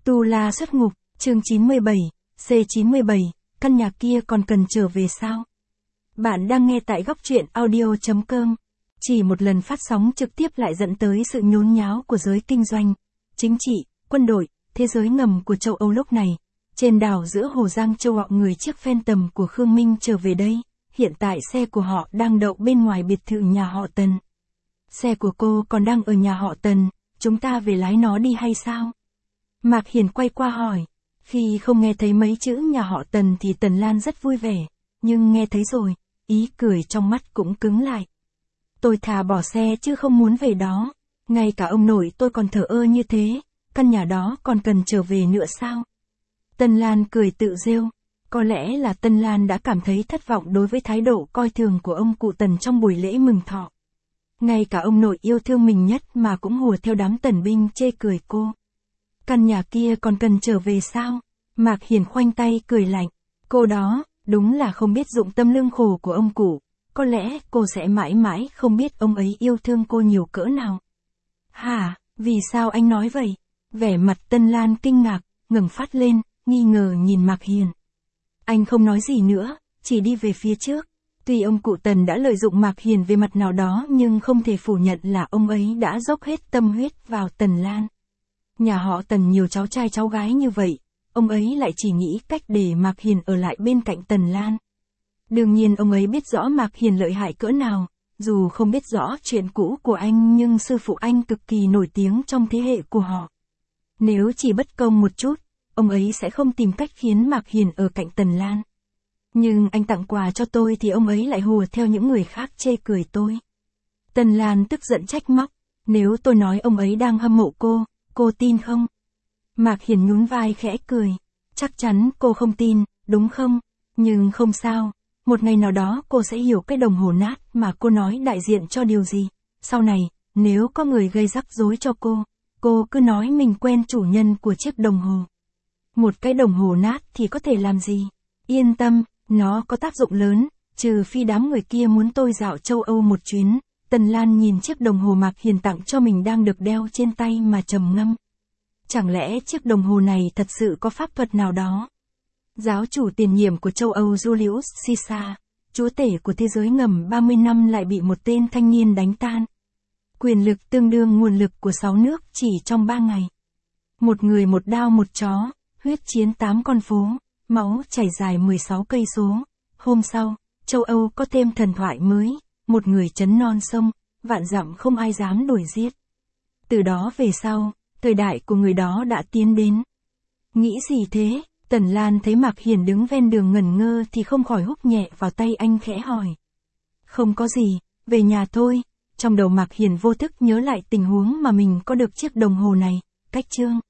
Tu La xuất ngục, chương 97, C97, căn nhà kia còn cần trở về sao? Bạn đang nghe tại góc truyện audio.com. Chỉ một lần phát sóng trực tiếp lại dẫn tới sự nhốn nháo của giới kinh doanh, chính trị, quân đội, thế giới ngầm của châu Âu lúc này. Trên đảo giữa Hồ Giang Châu họ người chiếc Phantom của Khương Minh trở về đây, hiện tại xe của họ đang đậu bên ngoài biệt thự nhà họ Tần. Xe của cô còn đang ở nhà họ Tần, chúng ta về lái nó đi hay sao? Mạc Hiền quay qua hỏi. Khi không nghe thấy mấy chữ nhà họ Tần thì Tần Lan rất vui vẻ, nhưng nghe thấy rồi, ý cười trong mắt cũng cứng lại. Tôi thà bỏ xe chứ không muốn về đó, ngay cả ông nội tôi còn thờ ơ như thế, căn nhà đó còn cần trở về nữa sao? Tần Lan cười tự rêu, có lẽ là Tần Lan đã cảm thấy thất vọng đối với thái độ coi thường của ông cụ Tần trong buổi lễ mừng thọ. Ngay cả ông nội yêu thương mình nhất mà cũng hùa theo đám tần binh chê cười cô. Căn nhà kia còn cần trở về sao? Mạc Hiền khoanh tay cười lạnh. Cô đó, đúng là không biết dụng tâm lương khổ của ông cụ. Có lẽ cô sẽ mãi mãi không biết ông ấy yêu thương cô nhiều cỡ nào. Hả, vì sao anh nói vậy? Vẻ mặt Tân Lan kinh ngạc, ngẩng phát lên, nghi ngờ nhìn Mạc Hiền. Anh không nói gì nữa, chỉ đi về phía trước. Tuy ông cụ Tần đã lợi dụng Mạc Hiền về mặt nào đó nhưng không thể phủ nhận là ông ấy đã dốc hết tâm huyết vào Tần Lan. Nhà họ Tần nhiều cháu trai cháu gái như vậy, ông ấy lại chỉ nghĩ cách để Mạc Hiền ở lại bên cạnh Tần Lan. Đương nhiên ông ấy biết rõ Mạc Hiền lợi hại cỡ nào, dù không biết rõ chuyện cũ của anh nhưng sư phụ anh cực kỳ nổi tiếng trong thế hệ của họ. Nếu chỉ bất công một chút, ông ấy sẽ không tìm cách khiến Mạc Hiền ở cạnh Tần Lan. Nhưng anh tặng quà cho tôi thì ông ấy lại hùa theo những người khác chê cười tôi. Tần Lan tức giận trách móc, nếu tôi nói ông ấy đang hâm mộ cô tin không? Mạc Hiền nhún vai khẽ cười, chắc chắn cô không tin, đúng không? Nhưng không sao, một ngày nào đó cô sẽ hiểu cái đồng hồ nát mà cô nói đại diện cho điều gì. Sau này, nếu có người gây rắc rối cho cô cứ nói mình quen chủ nhân của chiếc đồng hồ. Một cái đồng hồ nát thì có thể làm gì? Yên tâm, nó có tác dụng lớn, trừ phi đám người kia muốn tôi dạo châu Âu một chuyến. Tần Lan nhìn chiếc đồng hồ Mạc Hiền tặng cho mình đang được đeo trên tay mà trầm ngâm. Chẳng lẽ chiếc đồng hồ này thật sự có pháp thuật nào đó? Giáo chủ tiền nhiệm của châu Âu Julius Caesar, chúa tể của thế giới ngầm 30 năm lại bị một tên thanh niên đánh tan. Quyền lực tương đương nguồn lực của 6 nước chỉ trong 3 ngày. Một người một đao một chó, huyết chiến 8 con phố, máu chảy dài 16 cây số. Hôm sau, châu Âu có thêm thần thoại mới. Một người trấn non sông, vạn dặm không ai dám đuổi giết. Từ đó về sau, thời đại của người đó đã tiến đến. Nghĩ gì thế? Tần Lan thấy Mạc Hiền đứng ven đường ngẩn ngơ thì không khỏi húc nhẹ vào tay anh khẽ hỏi. Không có gì, về nhà thôi. Trong đầu Mạc Hiền vô thức nhớ lại tình huống mà mình có được chiếc đồng hồ này, cách chương.